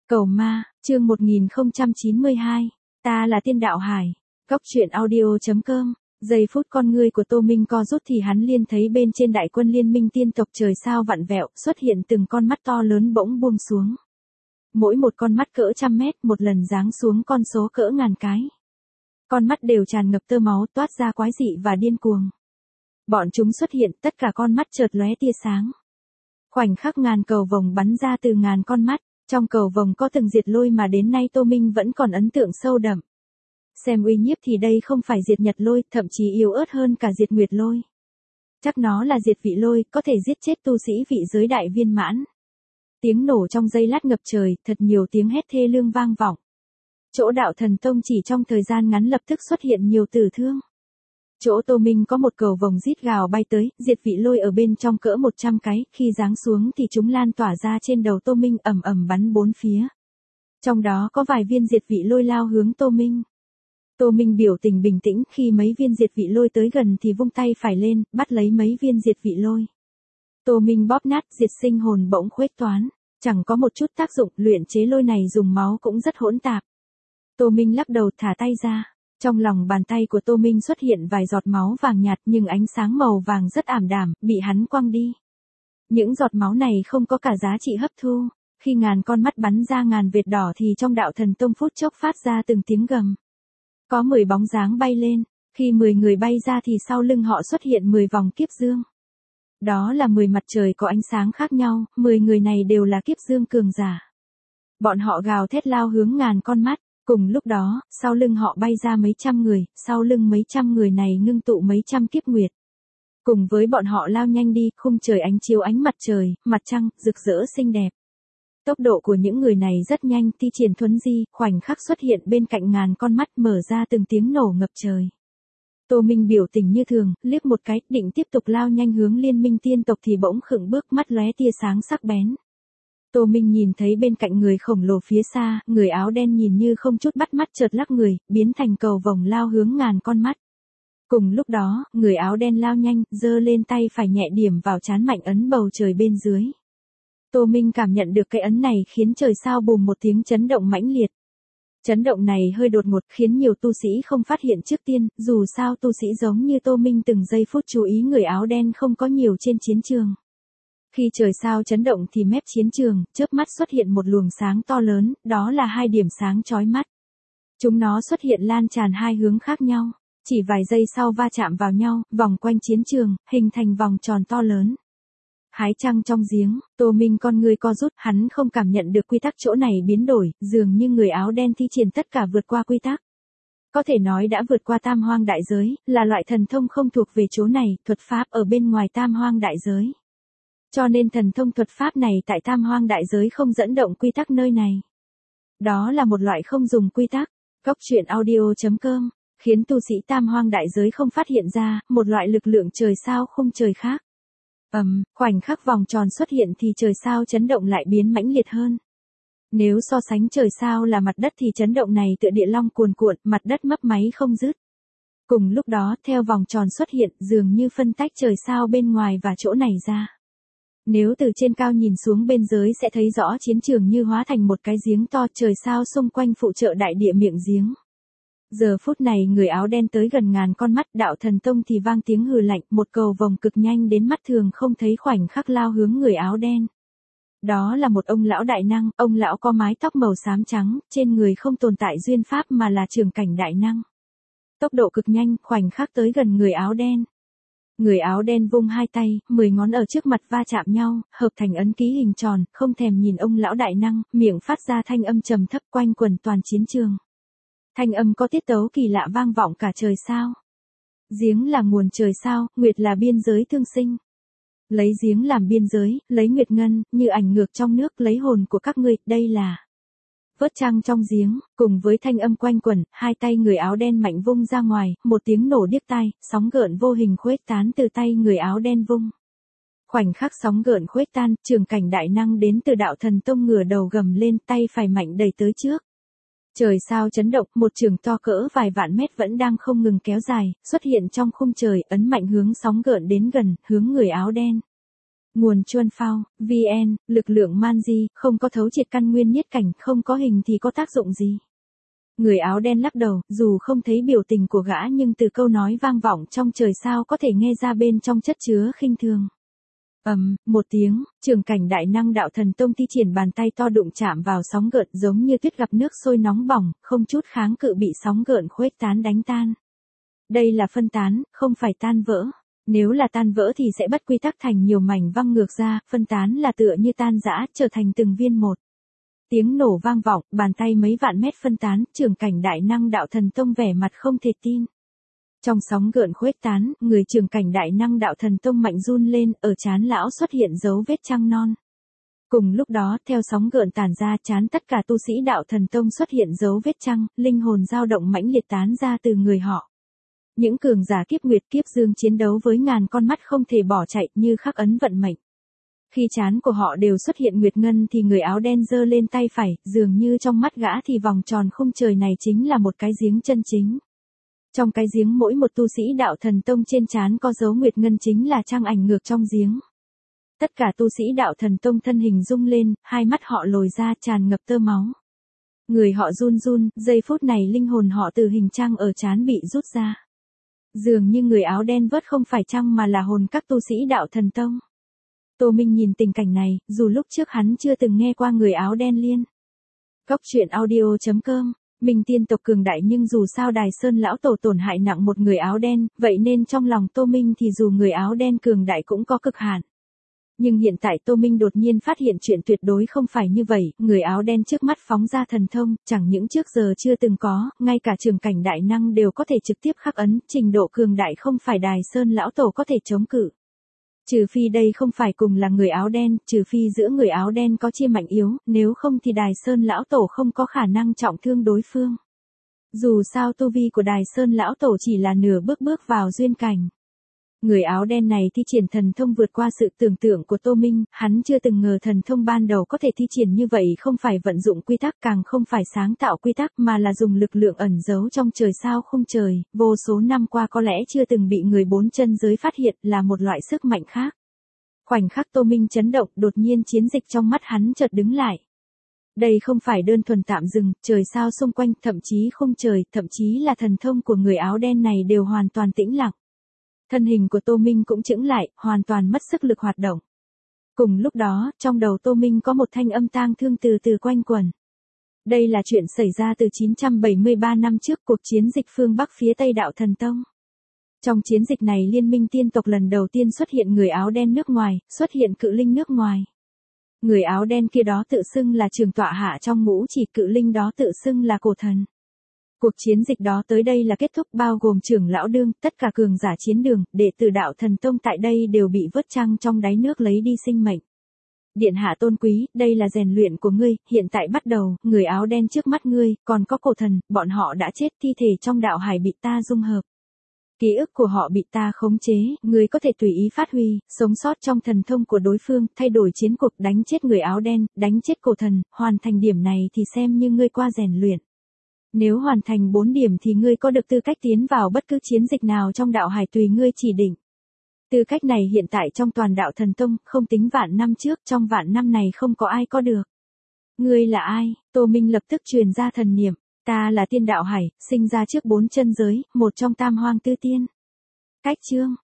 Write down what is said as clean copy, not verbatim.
Cầu ma, chương 1092. Ta là Tiên Đạo Hải. Góc truyện audio.com. Giây phút con ngươi của Tô Minh co rút thì hắn liền thấy bên trên đại quân liên minh tiên tộc trời sao vặn vẹo, xuất hiện từng con mắt to lớn bỗng buông xuống. Mỗi một con mắt cỡ trăm mét, một lần giáng xuống con số cỡ ngàn cái. Con mắt đều tràn ngập tơ máu, toát ra quái dị và điên cuồng. Bọn chúng xuất hiện, tất cả con mắt chợt lóe tia sáng. Khoảnh khắc ngàn cầu vồng bắn ra từ ngàn con mắt. Trong cầu vồng có từng diệt lôi mà đến nay Tô Minh vẫn còn ấn tượng sâu đậm. Xem uy nhiếp thì đây không phải diệt nhật lôi, thậm chí yếu ớt hơn cả diệt nguyệt lôi. Chắc nó là diệt vị lôi, có thể giết chết tu sĩ vị giới đại viên mãn. Tiếng nổ trong giây lát ngập trời, thật nhiều tiếng hét thê lương vang vọng. Chỗ Đạo Thần Tông chỉ trong thời gian ngắn lập tức xuất hiện nhiều tử thương. Chỗ Tô Minh có một cầu vồng rít gào bay tới, diệt vị lôi ở bên trong cỡ 100 cái, khi giáng xuống thì chúng lan tỏa ra trên đầu Tô Minh ầm ầm bắn bốn phía. Trong đó có vài viên diệt vị lôi lao hướng Tô Minh. Tô Minh biểu tình bình tĩnh, khi mấy viên diệt vị lôi tới gần thì vung tay phải lên, bắt lấy mấy viên diệt vị lôi. Tô Minh bóp nát, diệt sinh hồn bỗng khuếch toán, chẳng có một chút tác dụng, luyện chế lôi này dùng máu cũng rất hỗn tạp. Tô Minh lắc đầu thả tay ra. Trong lòng bàn tay của Tô Minh xuất hiện vài giọt máu vàng nhạt nhưng ánh sáng màu vàng rất ảm đạm, bị hắn quăng đi. Những giọt máu này không có cả giá trị hấp thu. Khi ngàn con mắt bắn ra ngàn vệt đỏ thì trong Đạo Thần Tông phút chốc phát ra từng tiếng gầm. Có 10 bóng dáng bay lên, khi 10 người bay ra thì sau lưng họ xuất hiện 10 vòng kiếp dương. Đó là 10 mặt trời có ánh sáng khác nhau, 10 người này đều là kiếp dương cường giả. Bọn họ gào thét lao hướng ngàn con mắt. Cùng lúc đó, sau lưng họ bay ra mấy trăm người, sau lưng mấy trăm người này ngưng tụ mấy trăm kiếp nguyệt. Cùng với bọn họ lao nhanh đi, khung trời ánh chiếu ánh mặt trời, mặt trăng, rực rỡ xinh đẹp. Tốc độ của những người này rất nhanh, thi triển thuấn di, khoảnh khắc xuất hiện bên cạnh ngàn con mắt mở ra từng tiếng nổ ngập trời. Tô Minh biểu tình như thường, liếc một cái, định tiếp tục lao nhanh hướng liên minh tiên tộc thì bỗng khựng bước, mắt lóe tia sáng sắc bén. Tô Minh nhìn thấy bên cạnh người khổng lồ phía xa, người áo đen nhìn như không chút bắt mắt chợt lắc người, biến thành cầu vồng lao hướng ngàn con mắt. Cùng lúc đó, người áo đen lao nhanh, giơ lên tay phải nhẹ điểm vào trán mạnh ấn bầu trời bên dưới. Tô Minh cảm nhận được cái ấn này khiến trời sao bùm một tiếng chấn động mãnh liệt. Chấn động này hơi đột ngột khiến nhiều tu sĩ không phát hiện trước tiên, dù sao tu sĩ giống như Tô Minh từng giây phút chú ý người áo đen không có nhiều trên chiến trường. Khi trời sao chấn động thì mép chiến trường, chớp mắt xuất hiện một luồng sáng to lớn, đó là hai điểm sáng chói mắt. Chúng nó xuất hiện lan tràn hai hướng khác nhau, chỉ vài giây sau va chạm vào nhau, vòng quanh chiến trường, hình thành vòng tròn to lớn. Hái trăng trong giếng, Tô Minh con người co rút, hắn không cảm nhận được quy tắc chỗ này biến đổi, dường như người áo đen thi triển tất cả vượt qua quy tắc. Có thể nói đã vượt qua tam hoang đại giới, là loại thần thông không thuộc về chỗ này, thuật pháp ở bên ngoài tam hoang đại giới. Cho nên thần thông thuật pháp này tại tam hoang đại giới không dẫn động quy tắc nơi này. Đó là một loại không dùng quy tắc. Góc truyện audio.com, khiến tu sĩ tam hoang đại giới không phát hiện ra, một loại lực lượng trời sao khung trời khác. Khoảnh khắc vòng tròn xuất hiện thì trời sao chấn động lại biến mãnh liệt hơn. Nếu so sánh trời sao là mặt đất thì chấn động này tựa địa long cuồn cuộn, mặt đất mấp máy không dứt. Cùng lúc đó, theo vòng tròn xuất hiện, dường như phân tách trời sao bên ngoài và chỗ này ra. Nếu từ trên cao nhìn xuống bên dưới sẽ thấy rõ chiến trường như hóa thành một cái giếng to, trời sao xung quanh phụ trợ đại địa miệng giếng. Giờ phút này người áo đen tới gần ngàn con mắt, Đạo Thần Tông thì vang tiếng hừ lạnh, một cầu vồng cực nhanh đến mắt thường không thấy khoảnh khắc lao hướng người áo đen. Đó là một ông lão đại năng, ông lão có mái tóc màu xám trắng, trên người không tồn tại duyên pháp mà là trường cảnh đại năng. Tốc độ cực nhanh, khoảnh khắc tới gần người áo đen. Người áo đen vung hai tay, 10 ngón ở trước mặt va chạm nhau, hợp thành ấn ký hình tròn, không thèm nhìn ông lão đại năng, miệng phát ra thanh âm trầm thấp quanh quẩn toàn chiến trường. Thanh âm có tiết tấu kỳ lạ vang vọng cả trời sao. Giếng là nguồn trời sao, nguyệt là biên giới thương sinh. Lấy giếng làm biên giới, lấy nguyệt ngân, như ảnh ngược trong nước, lấy hồn của các ngươi, đây là vớt trăng trong giếng. Cùng với thanh âm quanh quẩn, hai tay người áo đen mạnh vung ra ngoài, một tiếng nổ điếc tai, sóng gợn vô hình khuếch tán từ tay người áo đen vung. Khoảnh khắc sóng gợn khuếch tan, trường cảnh đại năng đến từ Đạo Thần Tông ngửa đầu gầm lên, tay phải mạnh đẩy tới trước. Trời sao chấn động, một trường to cỡ vài vạn mét vẫn đang không ngừng kéo dài, xuất hiện trong khung trời, ấn mạnh hướng sóng gợn đến gần, hướng người áo đen. Nguồn Chuân Phao, VN, lực lượng man di, không có thấu triệt căn nguyên nhất cảnh, không có hình thì có tác dụng gì? Người áo đen lắc đầu, dù không thấy biểu tình của gã nhưng từ câu nói vang vọng trong trời sao có thể nghe ra bên trong chất chứa khinh thường. Một tiếng, trường cảnh đại năng đạo thần tông thi triển bàn tay to đụng chạm vào sóng gợn giống như tuyết gặp nước sôi nóng bỏng, không chút kháng cự bị sóng gợn khuếch tán đánh tan. Đây là phân tán, không phải tan vỡ. Nếu là tan vỡ thì sẽ bất quy tắc thành nhiều mảnh văng ngược ra, phân tán là tựa như tan rã, trở thành từng viên một. Tiếng nổ vang vọng, bàn tay mấy vạn mét phân tán, trường cảnh đại năng đạo thần tông vẻ mặt không thể tin. Trong sóng gợn khuếch tán, người trường cảnh đại năng đạo thần tông mạnh run lên, ở trán lão xuất hiện dấu vết trăng non. Cùng lúc đó, theo sóng gợn tản ra, trán tất cả tu sĩ đạo thần tông xuất hiện dấu vết trăng, linh hồn dao động mãnh liệt tán ra từ người họ. Những cường giả kiếp nguyệt kiếp dương chiến đấu với ngàn con mắt không thể bỏ chạy như khắc ấn vận mệnh. Khi trán của họ đều xuất hiện nguyệt ngân thì người áo đen giơ lên tay phải, dường như trong mắt gã thì vòng tròn khung trời này chính là một cái giếng chân chính. Trong cái giếng mỗi một tu sĩ đạo thần tông trên trán có dấu nguyệt ngân chính là trang ảnh ngược trong giếng. Tất cả tu sĩ đạo thần tông thân hình rung lên, hai mắt họ lồi ra tràn ngập tơ máu. Người họ run run, giây phút này linh hồn họ từ hình trang ở trán bị rút ra. Dường như người áo đen vớt không phải trăng mà là hồn các tu sĩ đạo thần tông. Tô Minh nhìn tình cảnh này, dù lúc trước hắn chưa từng nghe qua người áo đen liên. Cốc truyện audio.com, Minh tiên tộc cường đại nhưng dù sao Đài Sơn lão tổ tổn hại nặng một người áo đen, vậy nên trong lòng Tô Minh thì dù người áo đen cường đại cũng có cực hạn. Nhưng hiện tại Tô Minh đột nhiên phát hiện chuyện tuyệt đối không phải như vậy, người áo đen trước mắt phóng ra thần thông, chẳng những trước giờ chưa từng có, ngay cả trường cảnh đại năng đều có thể trực tiếp khắc ấn, trình độ cường đại không phải Đài Sơn lão tổ có thể chống cự. Trừ phi đây không phải cùng là người áo đen, trừ phi giữa người áo đen có chia mạnh yếu, nếu không thì Đài Sơn lão tổ không có khả năng trọng thương đối phương. Dù sao tu vi của Đài Sơn lão tổ chỉ là nửa bước vào duyên cảnh. Người áo đen này thi triển thần thông vượt qua sự tưởng tượng của Tô Minh, hắn chưa từng ngờ thần thông ban đầu có thể thi triển như vậy, không phải vận dụng quy tắc, càng không phải sáng tạo quy tắc mà là dùng lực lượng ẩn giấu trong trời sao khung trời, vô số năm qua có lẽ chưa từng bị người bốn chân giới phát hiện, là một loại sức mạnh khác. Khoảnh khắc Tô Minh chấn động, đột nhiên chiến dịch trong mắt hắn chợt đứng lại. Đây không phải đơn thuần tạm dừng, trời sao xung quanh, thậm chí khung trời, thậm chí là thần thông của người áo đen này đều hoàn toàn tĩnh lặng. Thân hình của Tô Minh cũng chững lại, hoàn mất sức lực hoạt động. Cùng lúc đó, trong đầu Tô Minh có một thanh âm tang thương từ từ quanh quẩn. Đây là chuyện xảy ra từ 973 năm trước, cuộc chiến dịch phương Bắc phía Tây đạo thần tông. Trong chiến dịch này liên minh tiên tộc lần đầu tiên xuất hiện người áo đen nước ngoài, xuất hiện cự linh nước ngoài. Người áo đen kia đó tự xưng là trường tọa hạ trong ngũ chỉ, cự linh đó tự xưng là cổ thần. Cuộc chiến dịch đó tới đây là kết thúc, bao gồm trưởng lão đương, tất cả cường giả chiến đường, đệ tử đạo thần tông tại đây đều bị vớt trăng trong đáy nước lấy đi sinh mệnh. Điện hạ tôn quý, đây là rèn luyện của ngươi, hiện tại bắt đầu, người áo đen trước mắt ngươi, còn có cổ thần, bọn họ đã chết, thi thể trong đạo hải bị ta dung hợp. Ký ức của họ bị ta khống chế, ngươi có thể tùy ý phát huy, sống sót trong thần thông của đối phương, thay đổi chiến cuộc, đánh chết người áo đen, đánh chết cổ thần, hoàn thành điểm này thì xem như ngươi qua rèn luyện. Nếu hoàn thành 4 điểm thì ngươi có được tư cách tiến vào bất cứ chiến dịch nào trong đạo hải tùy ngươi chỉ định. Tư cách này hiện tại trong toàn đạo thần tông, không tính vạn năm trước, trong vạn năm này không có ai có được. Ngươi là ai? Tô Minh lập tức truyền ra thần niệm. Ta là tiên đạo hải, sinh ra trước 4 chân giới, một trong tam hoang tư tiên. Cách chương.